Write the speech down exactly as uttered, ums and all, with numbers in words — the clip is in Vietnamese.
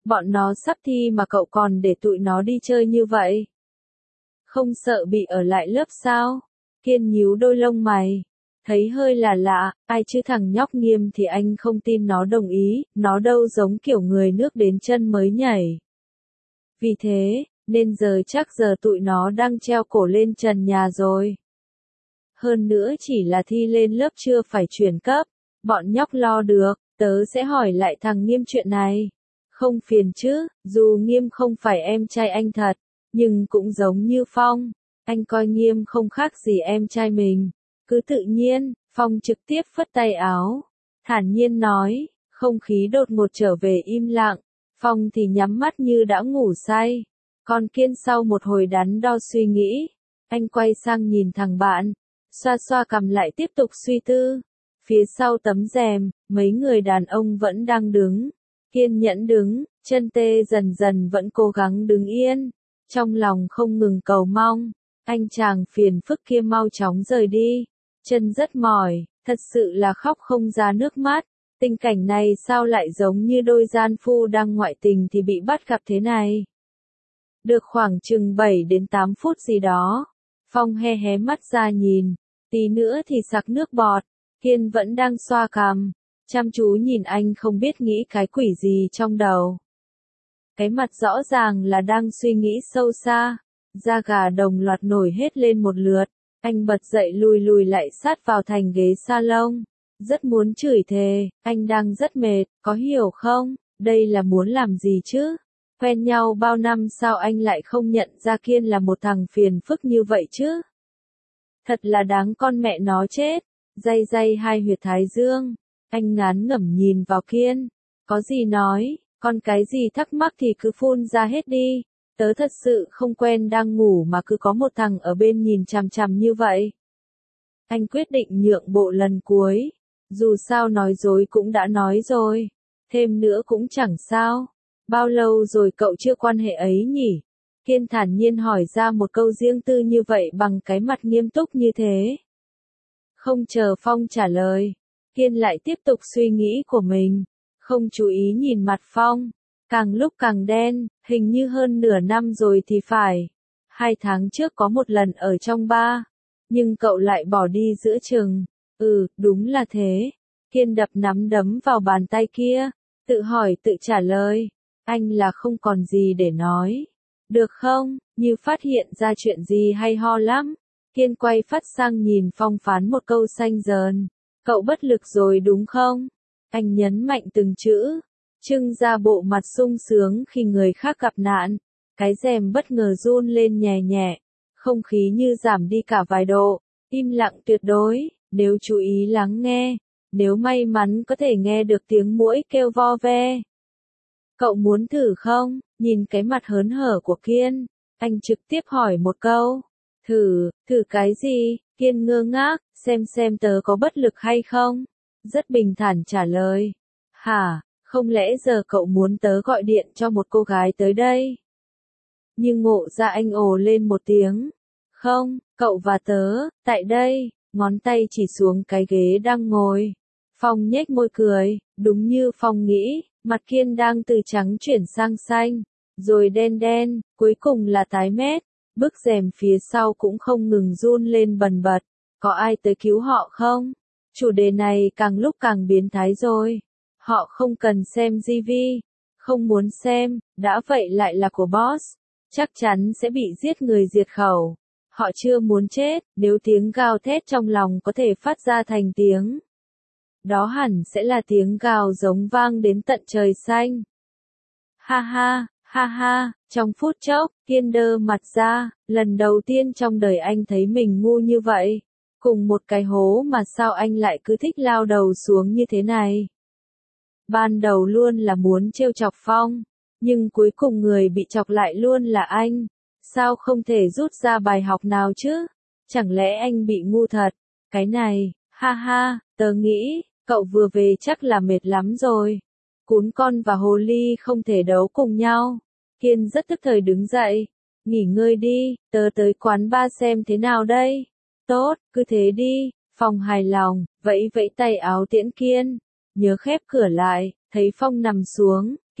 Bọn nó sắp thi mà cậu còn để tụi nó đi chơi như vậy. Không sợ bị ở lại lớp sao? Kiên nhíu đôi lông mày. Thấy hơi là lạ, ai chứ thằng nhóc Nghiêm thì anh không tin nó đồng ý, nó đâu giống kiểu người nước đến chân mới nhảy. Vì thế, nên giờ chắc giờ tụi nó đang treo cổ lên trần nhà rồi. Hơn nữa chỉ là thi lên lớp chưa phải chuyển cấp, bọn nhóc lo được, tớ sẽ hỏi lại thằng Nghiêm chuyện này. Không phiền chứ, dù Nghiêm không phải em trai anh thật, nhưng cũng giống như Phong, anh coi Nghiêm không khác gì em trai mình. Cứ tự nhiên, Phong trực tiếp phất tay áo, thản nhiên nói, không khí đột ngột trở về im lặng, Phong thì nhắm mắt như đã ngủ say. Còn Kiên sau một hồi đắn đo suy nghĩ, anh quay sang nhìn thằng bạn, xoa xoa cằm lại tiếp tục suy tư. Phía sau tấm rèm, mấy người đàn ông vẫn đang đứng, kiên nhẫn đứng, chân tê dần dần vẫn cố gắng đứng yên, trong lòng không ngừng cầu mong, anh chàng phiền phức kia mau chóng rời đi, chân rất mỏi, thật sự là khóc không ra nước mắt, tình cảnh này sao lại giống như đôi gian phu đang ngoại tình thì bị bắt gặp thế này. Được khoảng chừng bảy đến tám phút gì đó, Phong hé hé mắt ra nhìn, tí nữa thì sặc nước bọt, Kiên vẫn đang xoa cằm, chăm chú nhìn anh không biết nghĩ cái quỷ gì trong đầu. Cái mặt rõ ràng là đang suy nghĩ sâu xa, da gà đồng loạt nổi hết lên một lượt, anh bật dậy lùi lùi lại sát vào thành ghế salon, rất muốn chửi thề, anh đang rất mệt, có hiểu không, đây là muốn làm gì chứ? Quen nhau bao năm sao anh lại không nhận ra Kiên là một thằng phiền phức như vậy chứ? Thật là đáng con mẹ nó chết, day day hai huyệt thái dương, anh ngán ngẩm nhìn vào Kiên, có gì nói, con cái gì thắc mắc thì cứ phun ra hết đi, tớ thật sự không quen đang ngủ mà cứ có một thằng ở bên nhìn chằm chằm như vậy. Anh quyết định nhượng bộ lần cuối, dù sao nói dối cũng đã nói rồi, thêm nữa cũng chẳng sao. Bao lâu rồi cậu chưa quan hệ ấy nhỉ? Kiên thản nhiên hỏi ra một câu riêng tư như vậy bằng cái mặt nghiêm túc như thế. Không chờ Phong trả lời, Kiên lại tiếp tục suy nghĩ của mình, không chú ý nhìn mặt Phong, càng lúc càng đen, hình như hơn nửa năm rồi thì phải. Hai tháng trước có một lần ở trong bar, nhưng cậu lại bỏ đi giữa chừng. Ừ, đúng là thế. Kiên đập nắm đấm vào bàn tay kia, tự hỏi tự trả lời. Anh là không còn gì để nói. Được không, như phát hiện ra chuyện gì hay ho lắm. Kiên quay phát sang nhìn Phong phán một câu xanh dờn. Cậu bất lực rồi đúng không? Anh nhấn mạnh từng chữ, trưng ra bộ mặt sung sướng khi người khác gặp nạn. Cái rèm bất ngờ run lên nhẹ nhẹ, không khí như giảm đi cả vài độ, im lặng tuyệt đối, nếu chú ý lắng nghe, nếu may mắn có thể nghe được tiếng muỗi kêu vo ve. Cậu muốn thử không? Nhìn cái mặt hớn hở của Kiên, anh trực tiếp hỏi một câu. Thử, thử cái gì? Kiên ngơ ngác, xem xem tớ có bất lực hay không? Rất bình thản trả lời. Hả, không lẽ giờ cậu muốn tớ gọi điện cho một cô gái tới đây? Nhưng ngộ ra anh ồ lên một tiếng. Không, cậu và tớ, tại đây, ngón tay chỉ xuống cái ghế đang ngồi. Phong nhếch môi cười, đúng như Phong nghĩ, mặt Kiên đang từ trắng chuyển sang xanh, rồi đen đen, cuối cùng là tái mét. Bức rèm phía sau cũng không ngừng run lên bần bật. Có ai tới cứu họ không? Chủ đề này càng lúc càng biến thái rồi. Họ không cần xem ti vi, không muốn xem, đã vậy lại là của boss. Chắc chắn sẽ bị giết người diệt khẩu. Họ chưa muốn chết, nếu tiếng gào thét trong lòng có thể phát ra thành tiếng. Đó hẳn sẽ là tiếng gào giống vang đến tận trời xanh. Ha ha, ha ha, trong phút chốc, Kiên đơ mặt ra, lần đầu tiên trong đời anh thấy mình ngu như vậy. Cùng một cái hố mà sao anh lại cứ thích lao đầu xuống như thế này. Ban đầu luôn là muốn trêu chọc Phong, nhưng cuối cùng người bị chọc lại luôn là anh. Sao không thể rút ra bài học nào chứ? Chẳng lẽ anh bị ngu thật? Cái này, ha ha, tớ nghĩ, cậu vừa về chắc là mệt lắm rồi. Cún con và hồ ly không thể đấu cùng nhau. Kiên rất tức thời đứng dậy. Nghỉ ngơi đi, tớ tới quán bar xem thế nào đây. Tốt, cứ thế đi. Phong hài lòng, vẫy vẫy tay áo tiễn Kiên. Nhớ khép cửa lại, thấy Phong nằm xuống,